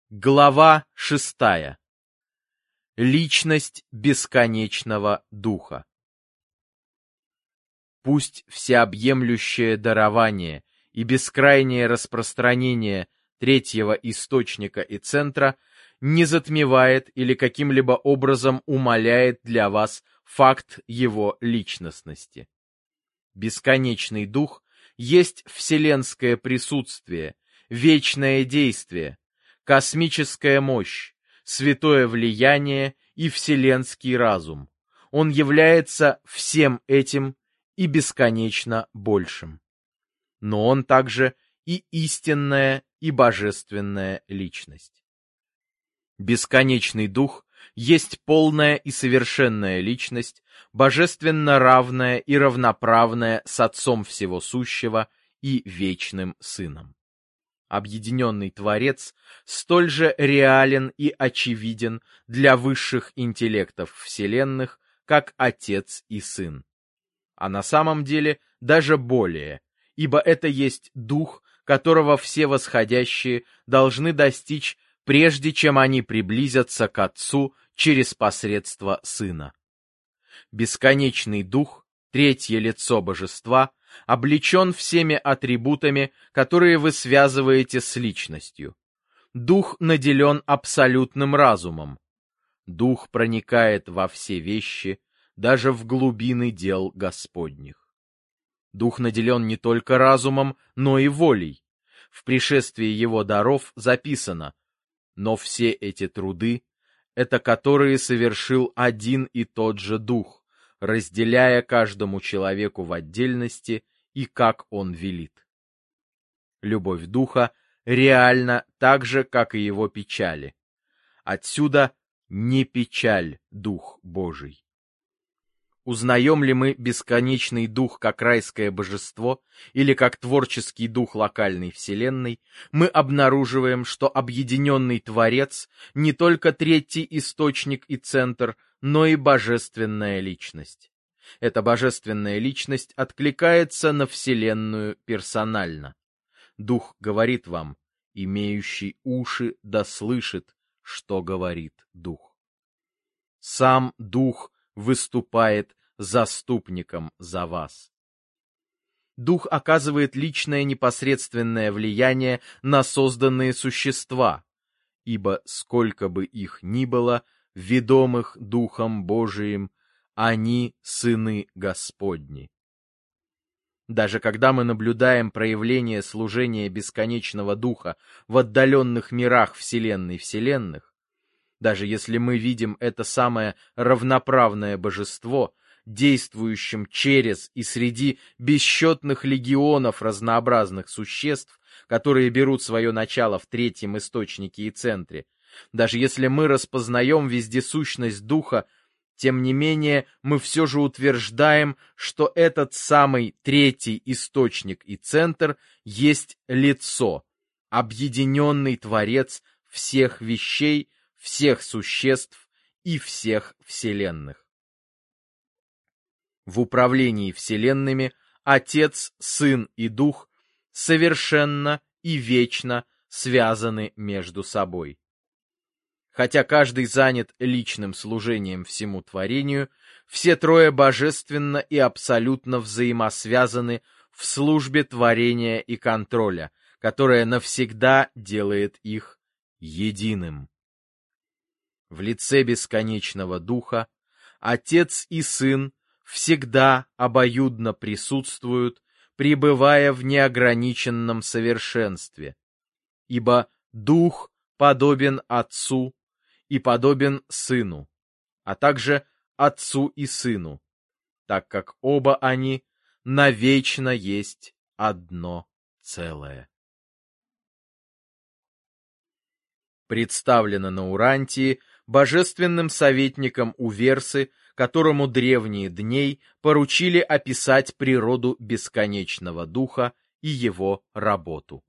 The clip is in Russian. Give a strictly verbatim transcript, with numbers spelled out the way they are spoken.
Глава шестая. Личность бесконечного Духа. Пусть всеобъемлющее дарование и бескрайнее распространение третьего источника и центра не затмевает или каким-либо образом умаляет для вас факт его личностности. Бесконечный Дух есть вселенское присутствие, вечное действие, космическая мощь, святое влияние и вселенский разум. Он является всем этим и бесконечно большим. Но он также и истинная, и божественная личность. Бесконечный Дух есть полная и совершенная личность, божественно равная и равноправная с Отцом Всего Сущего и Вечным Сыном. Объединенный Творец столь же реален и очевиден для высших интеллектов вселенных, как Отец и Сын. А на самом деле даже более, ибо это есть Дух, которого все восходящие должны достичь, прежде чем они приблизятся к Отцу через посредство Сына. Бесконечный Дух, третье лицо Божества, облечен всеми атрибутами, которые вы связываете с личностью. Дух наделен абсолютным разумом. Дух проникает во все вещи, даже в глубины дел Господних. Дух наделен не только разумом, но и волей. В пришествии его даров записано: «Но все эти труды — это которые совершил один и тот же Дух, разделяя каждому человеку в отдельности и как он велит». Любовь Духа реальна так же, как и его печали. Отсюда не печаль Дух Божий. Узнаем ли мы бесконечный Дух как райское божество или как творческий дух локальной вселенной, мы обнаруживаем, что объединенный Творец не только третий источник и центр, но и божественная личность. Эта божественная личность откликается на вселенную персонально. Дух говорит вам: имеющий уши да слышит, что говорит Дух. Сам Дух выступает заступником за вас. Дух оказывает личное непосредственное влияние на созданные существа, ибо сколько бы их ни было, ведомых Духом Божиим, они сыны Господни. Даже когда мы наблюдаем проявление служения бесконечного Духа в отдаленных мирах вселенной вселенных, даже если мы видим это самое равноправное божество, действующим через и среди бесчетных легионов разнообразных существ, которые берут свое начало в третьем источнике и центре, даже если мы распознаем вездесущность Духа, тем не менее мы все же утверждаем, что этот самый третий источник и центр есть лицо, объединенный Творец всех вещей, всех существ и всех вселенных. В управлении вселенными Отец, Сын и Дух совершенно и вечно связаны между собой. Хотя каждый занят личным служением всему творению, все трое божественно и абсолютно взаимосвязаны в службе творения и контроля, которая навсегда делает их единым. В лице бесконечного Духа Отец и Сын всегда обоюдно присутствуют, пребывая в неограниченном совершенстве, ибо Дух подобен Отцу и подобен Сыну, а также Отцу и Сыну, так как оба они навечно есть одно целое. Представлено на Урантии божественным советником Уверсы, которому древние дней поручили описать природу бесконечного Духа и его работу.